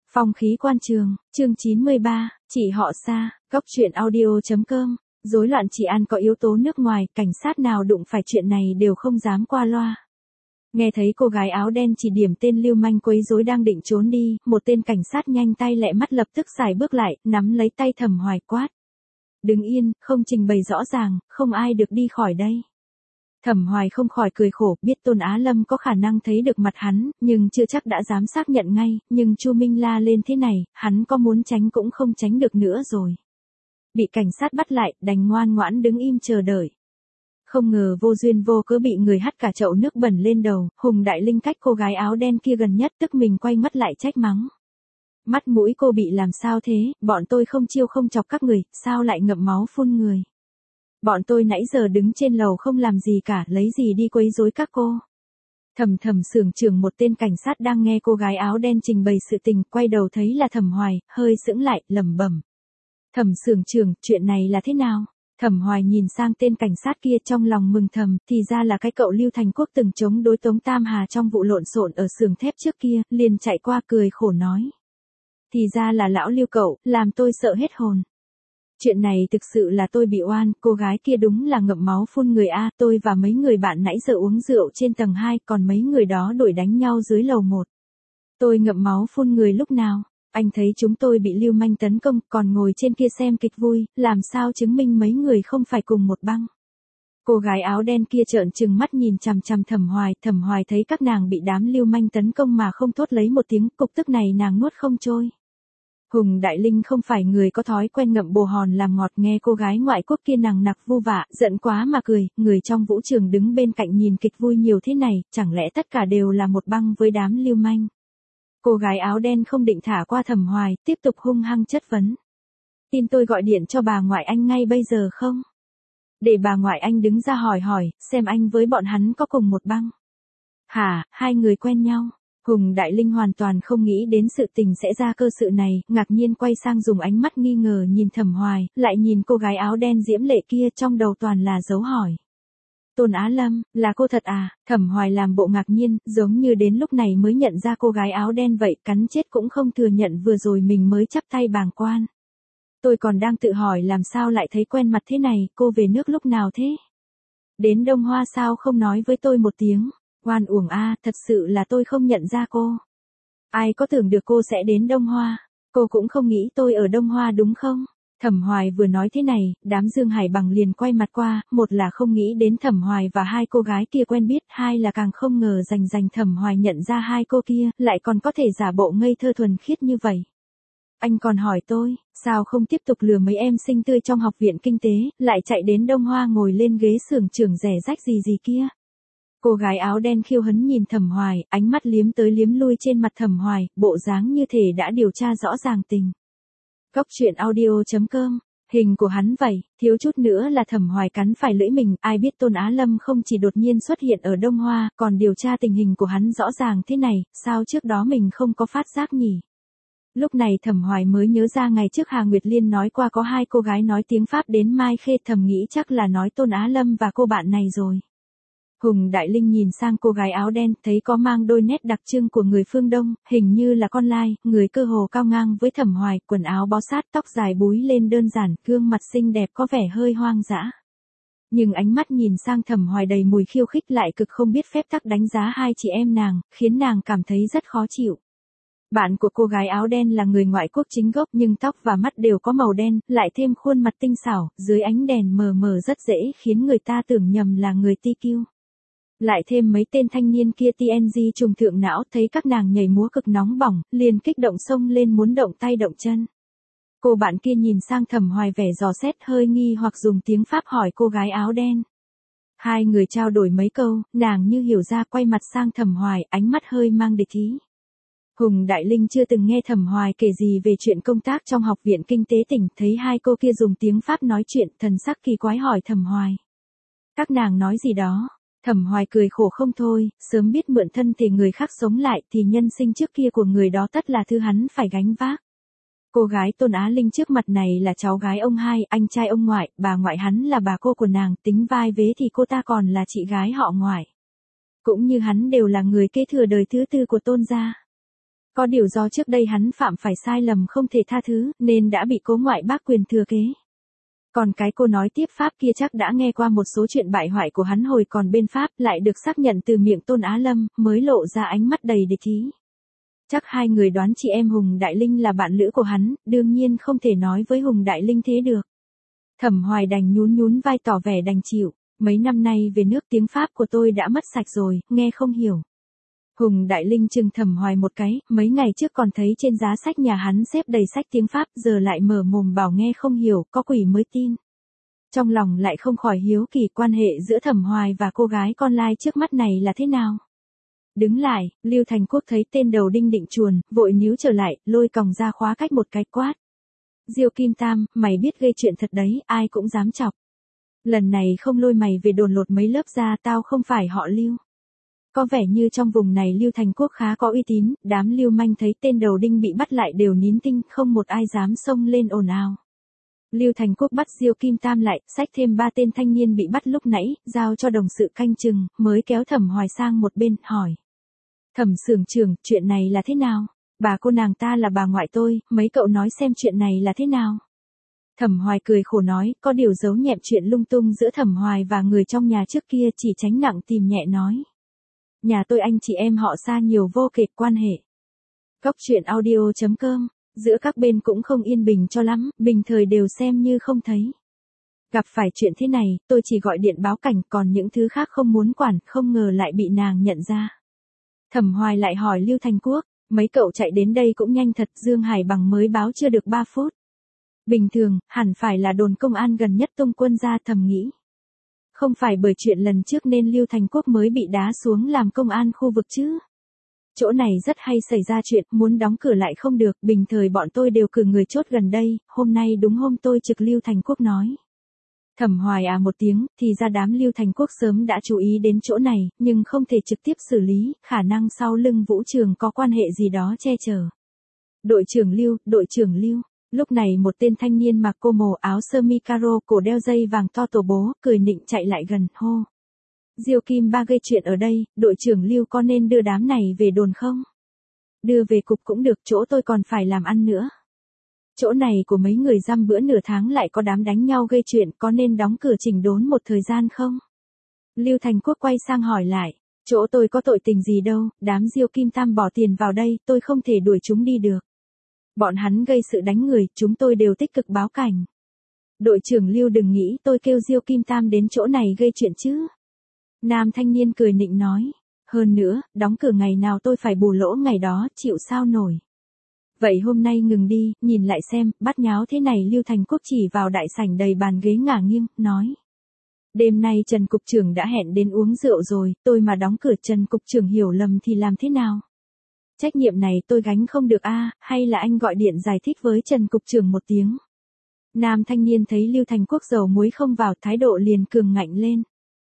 Phong khí quan trường, chương 93, chỉ họ xa, góc truyện audio.com, rối loạn trị an có yếu tố nước ngoài, cảnh sát nào đụng phải chuyện này đều không dám qua loa. Nghe thấy cô gái áo đen chỉ điểm tên lưu manh quấy rối đang định trốn đi, một tên cảnh sát nhanh tay lẹ mắt lập tức xài bước lại, nắm lấy tay Thẩm Hoài quát. Đứng yên, không trình bày rõ ràng, không ai được đi khỏi đây. Thẩm Hoài không khỏi cười khổ, biết Tôn Á Lâm có khả năng thấy được mặt hắn, nhưng chưa chắc đã dám xác nhận ngay, nhưng Chu Minh la lên thế này, hắn có muốn tránh cũng không tránh được nữa rồi. Bị cảnh sát bắt lại, đành ngoan ngoãn đứng im chờ đợi. Không ngờ vô duyên vô cớ bị người hắt cả chậu nước bẩn lên đầu, Hùng Đại Linh cách cô gái áo đen kia gần nhất tức mình quay mắt lại trách mắng. Mắt mũi cô bị làm sao thế, bọn tôi không chiêu không chọc các người, sao lại ngậm máu phun người. Bọn tôi nãy giờ đứng trên lầu không làm gì cả, lấy gì đi quấy rối các cô. Thẩm xưởng trưởng một tên cảnh sát đang nghe cô gái áo đen trình bày sự tình, quay đầu thấy là Thẩm Hoài, hơi sững lại, lẩm bẩm. Thẩm xưởng trưởng, chuyện này là thế nào? Thẩm Hoài nhìn sang tên cảnh sát kia trong lòng mừng thầm, thì ra là cái cậu Lưu Thành Quốc từng chống đối Tống Tam Hà trong vụ lộn xộn ở xưởng thép trước kia, liền chạy qua cười khổ nói. Thì ra là lão Lưu cậu, làm tôi sợ hết hồn. Chuyện này thực sự là tôi bị oan, cô gái kia đúng là ngậm máu phun người a, tôi và mấy người bạn nãy giờ uống rượu trên tầng 2, còn mấy người đó đuổi đánh nhau dưới lầu 1. Tôi ngậm máu phun người lúc nào? Anh thấy chúng tôi bị lưu manh tấn công, còn ngồi trên kia xem kịch vui, làm sao chứng minh mấy người không phải cùng một băng? Cô gái áo đen kia trợn trừng mắt nhìn chằm chằm Thẩm Hoài thấy các nàng bị đám lưu manh tấn công mà không thốt lấy một tiếng, cục tức này nàng nuốt không trôi. Hùng Đại Linh không phải người có thói quen ngậm bồ hòn làm ngọt, nghe cô gái ngoại quốc kia nằng nặc vu vạ, giận quá mà cười, người trong vũ trường đứng bên cạnh nhìn kịch vui nhiều thế này, chẳng lẽ tất cả đều là một băng với đám lưu manh. Cô gái áo đen không định thả qua Thẩm Hoài, tiếp tục hung hăng chất vấn. Tin tôi gọi điện cho bà ngoại anh ngay bây giờ không? Để bà ngoại anh đứng ra hỏi, xem anh với bọn hắn có cùng một băng. Hả, hai người quen nhau? Hùng Đại Linh hoàn toàn không nghĩ đến sự tình sẽ ra cơ sự này, ngạc nhiên quay sang dùng ánh mắt nghi ngờ nhìn Thẩm Hoài, lại nhìn cô gái áo đen diễm lệ kia, trong đầu toàn là dấu hỏi. Tôn Á Lâm, là cô thật à? Thẩm Hoài làm bộ ngạc nhiên, giống như đến lúc này mới nhận ra cô gái áo đen vậy, cắn chết cũng không thừa nhận vừa rồi mình mới chắp tay bàng quan. Tôi còn đang tự hỏi làm sao lại thấy quen mặt thế này, cô về nước lúc nào thế? Đến Đông Hoa sao không nói với tôi một tiếng? Oan uổng a, thật sự là tôi không nhận ra cô. Ai có tưởng được cô sẽ đến Đông Hoa? Cô cũng không nghĩ tôi ở Đông Hoa đúng không? Thẩm Hoài vừa nói thế này, đám Dương Hải Bằng liền quay mặt qua, một là không nghĩ đến Thẩm Hoài và hai cô gái kia quen biết, hai là càng không ngờ rành Thẩm Hoài nhận ra hai cô kia, lại còn có thể giả bộ ngây thơ thuần khiết như vậy. Anh còn hỏi tôi, sao không tiếp tục lừa mấy em xinh tươi trong học viện kinh tế, lại chạy đến Đông Hoa ngồi lên ghế xưởng trưởng rẻ rách gì kia. Cô gái áo đen khiêu hấn nhìn Thẩm Hoài, ánh mắt liếm tới liếm lui trên mặt Thẩm Hoài, bộ dáng như thể đã điều tra rõ ràng tình. Góc truyện audio.com, hình của hắn vậy, thiếu chút nữa là Thẩm Hoài cắn phải lưỡi mình, ai biết Tôn Á Lâm không chỉ đột nhiên xuất hiện ở Đông Hoa, còn điều tra tình hình của hắn rõ ràng thế này, sao trước đó mình không có phát giác nhỉ? Lúc này Thẩm Hoài mới nhớ ra ngày trước Hà Nguyệt Liên nói qua có hai cô gái nói tiếng Pháp đến Mai Khê, thầm nghĩ chắc là nói Tôn Á Lâm và cô bạn này rồi. Hùng Đại Linh nhìn sang cô gái áo đen, thấy có mang đôi nét đặc trưng của người phương Đông, hình như là con lai, người cơ hồ cao ngang với Thẩm Hoài, quần áo bó sát, tóc dài búi lên đơn giản, gương mặt xinh đẹp có vẻ hơi hoang dã. Nhưng ánh mắt nhìn sang Thẩm Hoài đầy mùi khiêu khích lại cực không biết phép tắc đánh giá hai chị em nàng, khiến nàng cảm thấy rất khó chịu. Bạn của cô gái áo đen là người ngoại quốc chính gốc nhưng tóc và mắt đều có màu đen, lại thêm khuôn mặt tinh xảo, dưới ánh đèn mờ mờ rất dễ khiến người ta tưởng nhầm là người TQ. Lại thêm mấy tên thanh niên kia TNG trùng thượng não, thấy các nàng nhảy múa cực nóng bỏng, liền kích động xông lên muốn động tay động chân. Cô bạn kia nhìn sang Thẩm Hoài vẻ dò xét hơi nghi hoặc dùng tiếng Pháp hỏi cô gái áo đen. Hai người trao đổi mấy câu, nàng như hiểu ra quay mặt sang Thẩm Hoài, ánh mắt hơi mang địch ý. Hùng Đại Linh chưa từng nghe Thẩm Hoài kể gì về chuyện công tác trong học viện kinh tế tỉnh, thấy hai cô kia dùng tiếng Pháp nói chuyện, thần sắc kỳ quái hỏi Thẩm Hoài. Các nàng nói gì đó? Thẩm Hoài cười khổ không thôi, sớm biết mượn thân thể người khác sống lại thì nhân sinh trước kia của người đó tất là thứ hắn phải gánh vác. Cô gái Tôn Á Linh trước mặt này là cháu gái ông hai, anh trai ông ngoại, bà ngoại hắn là bà cô của nàng, tính vai vế thì cô ta còn là chị gái họ ngoại. Cũng như hắn đều là người kế thừa đời thứ tư của Tôn gia. Có điều do trước đây hắn phạm phải sai lầm không thể tha thứ, nên đã bị cố ngoại bác quyền thừa kế. Còn cái cô nói tiếp Pháp kia chắc đã nghe qua một số chuyện bại hoại của hắn hồi còn bên Pháp, lại được xác nhận từ miệng Tôn Á Lâm, mới lộ ra ánh mắt đầy địch ý. Chắc hai người đoán chị em Hùng Đại Linh là bạn lữ của hắn, đương nhiên không thể nói với Hùng Đại Linh thế được. Thẩm Hoài đành nhún nhún vai tỏ vẻ đành chịu, mấy năm nay về nước tiếng Pháp của tôi đã mất sạch rồi, nghe không hiểu. Hùng Đại Linh chừng Thẩm Hoài một cái, mấy ngày trước còn thấy trên giá sách nhà hắn xếp đầy sách tiếng Pháp, giờ lại mở mồm bảo nghe không hiểu, có quỷ mới tin. Trong lòng lại không khỏi hiếu kỳ quan hệ giữa Thẩm Hoài và cô gái con lai trước mắt này là thế nào. Đứng lại, Lưu Thành Quốc thấy tên đầu đinh định chuồn, vội níu trở lại, lôi còng ra khóa cách một cái quát. Diêu Kim Tam, mày biết gây chuyện thật đấy, ai cũng dám chọc. Lần này không lôi mày về đồn lột mấy lớp ra, tao không phải họ Lưu. Có vẻ như trong vùng này Lưu Thành Quốc khá có uy tín, đám lưu manh thấy tên đầu đinh bị bắt lại đều nín tinh, không một ai dám xông lên ồn ào. Lưu Thành Quốc bắt Diêu Kim Tam lại, xách thêm 3 tên thanh niên bị bắt lúc nãy, giao cho đồng sự canh chừng, mới kéo Thẩm Hoài sang một bên, hỏi. Thẩm xưởng trưởng, chuyện này là thế nào? Bà cô nàng ta là bà ngoại tôi, mấy cậu nói xem chuyện này là thế nào? Thẩm Hoài cười khổ nói, có điều giấu nhẹm chuyện lung tung giữa Thẩm Hoài và người trong nhà trước kia, chỉ tránh nặng tìm nhẹ nói. Nhà tôi anh chị em họ xa nhiều vô kể quan hệ. Góc truyện audio.com, giữa các bên cũng không yên bình cho lắm, bình thời đều xem như không thấy. Gặp phải chuyện thế này, tôi chỉ gọi điện báo cảnh, còn những thứ khác không muốn quản, không ngờ lại bị nàng nhận ra. Thẩm Hoài lại hỏi Lưu Thành Quốc, mấy cậu chạy đến đây cũng nhanh thật, Dương Hải Bằng mới báo chưa được 3 phút. Bình thường, hẳn phải là đồn công an gần nhất tung quân ra, thầm nghĩ. Không phải bởi chuyện lần trước nên Lưu Thành Quốc mới bị đá xuống làm công an khu vực chứ. Chỗ này rất hay xảy ra chuyện, muốn đóng cửa lại không được, bình thời bọn tôi đều cử người chốt gần đây, hôm nay đúng hôm tôi trực. Lưu Thành Quốc nói. Thẩm Hoài à một tiếng, thì ra đám Lưu Thành Quốc sớm đã chú ý đến chỗ này, nhưng không thể trực tiếp xử lý, khả năng sau lưng Vũ Trường có quan hệ gì đó che chở. Đội trưởng Lưu. Lúc này một tên thanh niên mặc cô màu áo sơ mi caro, cổ đeo dây vàng to tổ bố, cười nịnh chạy lại gần, hô. Diêu Kim Ba gây chuyện ở đây, đội trưởng Lưu có nên đưa đám này về đồn không? Đưa về cục cũng được, chỗ tôi còn phải làm ăn nữa. Chỗ này của mấy người giam bữa nửa tháng lại có đám đánh nhau gây chuyện, có nên đóng cửa chỉnh đốn một thời gian không? Lưu Thành Quốc quay sang hỏi lại, chỗ tôi có tội tình gì đâu, đám Diêu Kim Tam bỏ tiền vào đây, tôi không thể đuổi chúng đi được. Bọn hắn gây sự đánh người, chúng tôi đều tích cực báo cảnh. Đội trưởng Lưu đừng nghĩ tôi kêu Diêu Kim Tam đến chỗ này gây chuyện chứ. Nam thanh niên cười nịnh nói, hơn nữa, đóng cửa ngày nào tôi phải bù lỗ ngày đó, chịu sao nổi. Vậy hôm nay ngừng đi, nhìn lại xem, bắt nháo thế này. Lưu Thành Quốc chỉ vào đại sảnh đầy bàn ghế ngả nghiêng, nói. Đêm nay Trần Cục trưởng đã hẹn đến uống rượu rồi, tôi mà đóng cửa Trần Cục trưởng hiểu lầm thì làm thế nào? Trách nhiệm này tôi gánh không được a, hay là anh gọi điện giải thích với Trần Cục trưởng một tiếng. Nam thanh niên thấy Lưu Thành Quốc dầu muối không vào, thái độ liền cường ngạnh lên.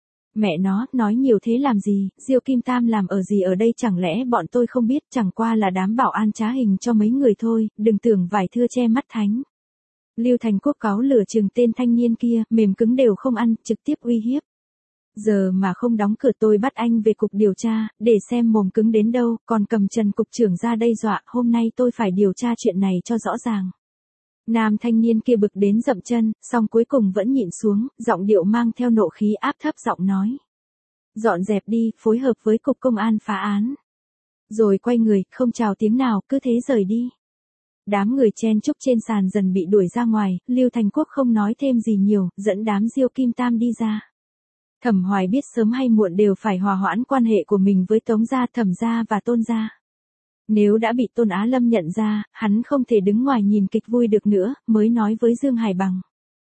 Mẹ nó, nói nhiều thế làm gì, Diêu Kim Tam làm ở gì ở đây, chẳng lẽ bọn tôi không biết, chẳng qua là đám bảo an trá hình cho mấy người thôi, đừng tưởng vải thưa che mắt thánh. Lưu Thành Quốc cáu lửa chừng tên thanh niên kia, mềm cứng đều không ăn, trực tiếp uy hiếp. Giờ mà không đóng cửa tôi bắt anh về cục điều tra, để xem mồm cứng đến đâu, còn cầm Trần Cục trưởng ra đây dọa, hôm nay tôi phải điều tra chuyện này cho rõ ràng. Nam thanh niên kia bực đến dậm chân, song cuối cùng vẫn nhịn xuống, giọng điệu mang theo nộ khí, áp thấp giọng nói. Dọn dẹp đi, phối hợp với cục công an phá án. Rồi quay người, không chào tiếng nào, cứ thế rời đi. Đám người chen chúc trên sàn dần bị đuổi ra ngoài, Lưu Thành Quốc không nói thêm gì nhiều, dẫn đám Diêu Kim Tam đi ra. Thẩm Hoài biết sớm hay muộn đều phải hòa hoãn quan hệ của mình với Tống gia, Thẩm gia và Tôn gia. Nếu đã bị Tôn Á Lâm nhận ra, hắn không thể đứng ngoài nhìn kịch vui được nữa, mới nói với Dương Hải Bằng.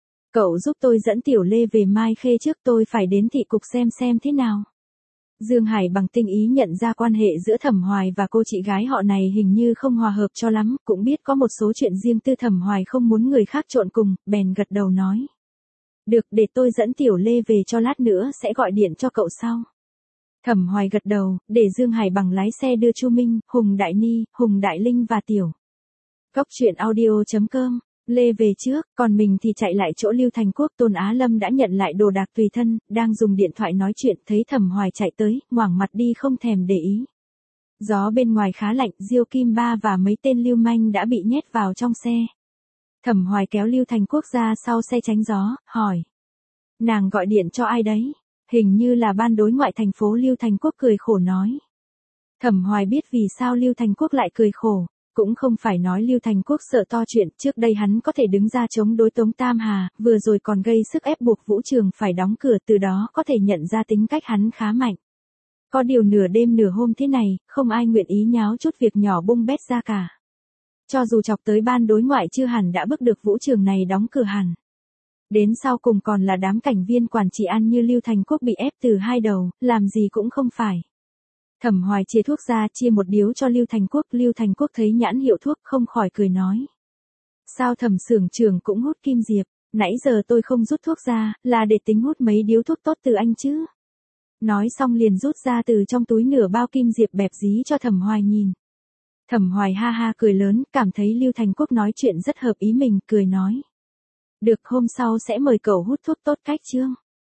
Cậu giúp tôi dẫn Tiểu Lê về Mai Khê trước, tôi phải đến thị cục xem thế nào. Dương Hải Bằng tinh ý nhận ra quan hệ giữa Thẩm Hoài và cô chị gái họ này hình như không hòa hợp cho lắm, cũng biết có một số chuyện riêng tư Thẩm Hoài không muốn người khác trộn cùng, bèn gật đầu nói. Được, để tôi dẫn Tiểu Lê về, cho lát nữa sẽ gọi điện cho cậu sau. Thẩm Hoài gật đầu, để Dương Hải Bằng lái xe đưa Chu Minh, Hùng Đại Ni, Hùng Đại Linh và Tiểu. Góc truyện audio.com, Lê về trước, còn mình thì chạy lại chỗ Lưu Thành Quốc. Tôn Á Lâm đã nhận lại đồ đạc tùy thân, đang dùng điện thoại nói chuyện, thấy Thẩm Hoài chạy tới, ngoảnh mặt đi không thèm để ý. Gió bên ngoài khá lạnh, Diêu Kim Ba và mấy tên lưu manh đã bị nhét vào trong xe. Thẩm Hoài kéo Lưu Thành Quốc ra sau xe tránh gió, hỏi. Nàng gọi điện cho ai đấy? Hình như là ban đối ngoại thành phố. Lưu Thành Quốc cười khổ nói. Thẩm Hoài biết vì sao Lưu Thành Quốc lại cười khổ. Cũng không phải nói Lưu Thành Quốc sợ to chuyện, trước đây hắn có thể đứng ra chống đối Tống Tam Hà, vừa rồi còn gây sức ép buộc Vũ Trường phải đóng cửa, từ đó có thể nhận ra tính cách hắn khá mạnh. Có điều nửa đêm nửa hôm thế này, không ai nguyện ý nháo chút việc nhỏ bung bét ra cả. Cho dù chọc tới ban đối ngoại chưa hẳn đã bức được Vũ Trường này đóng cửa hẳn. Đến sau cùng còn là đám cảnh viên quản trị ăn như Lưu Thành Quốc bị ép từ hai đầu, làm gì cũng không phải. Thẩm Hoài chia thuốc ra, chia một điếu cho Lưu Thành Quốc. Lưu Thành Quốc thấy nhãn hiệu thuốc không khỏi cười nói. Sao Thẩm xưởng trưởng cũng hút kim diệp, nãy giờ tôi không rút thuốc ra, là để tính hút mấy điếu thuốc tốt từ anh chứ. Nói xong liền rút ra từ trong túi nửa bao kim diệp bẹp dí cho Thẩm Hoài nhìn. Thẩm Hoài ha ha cười lớn, cảm thấy Lưu Thành Quốc nói chuyện rất hợp ý mình, cười nói. Được, hôm sau sẽ mời cậu hút thuốc tốt cách Trương.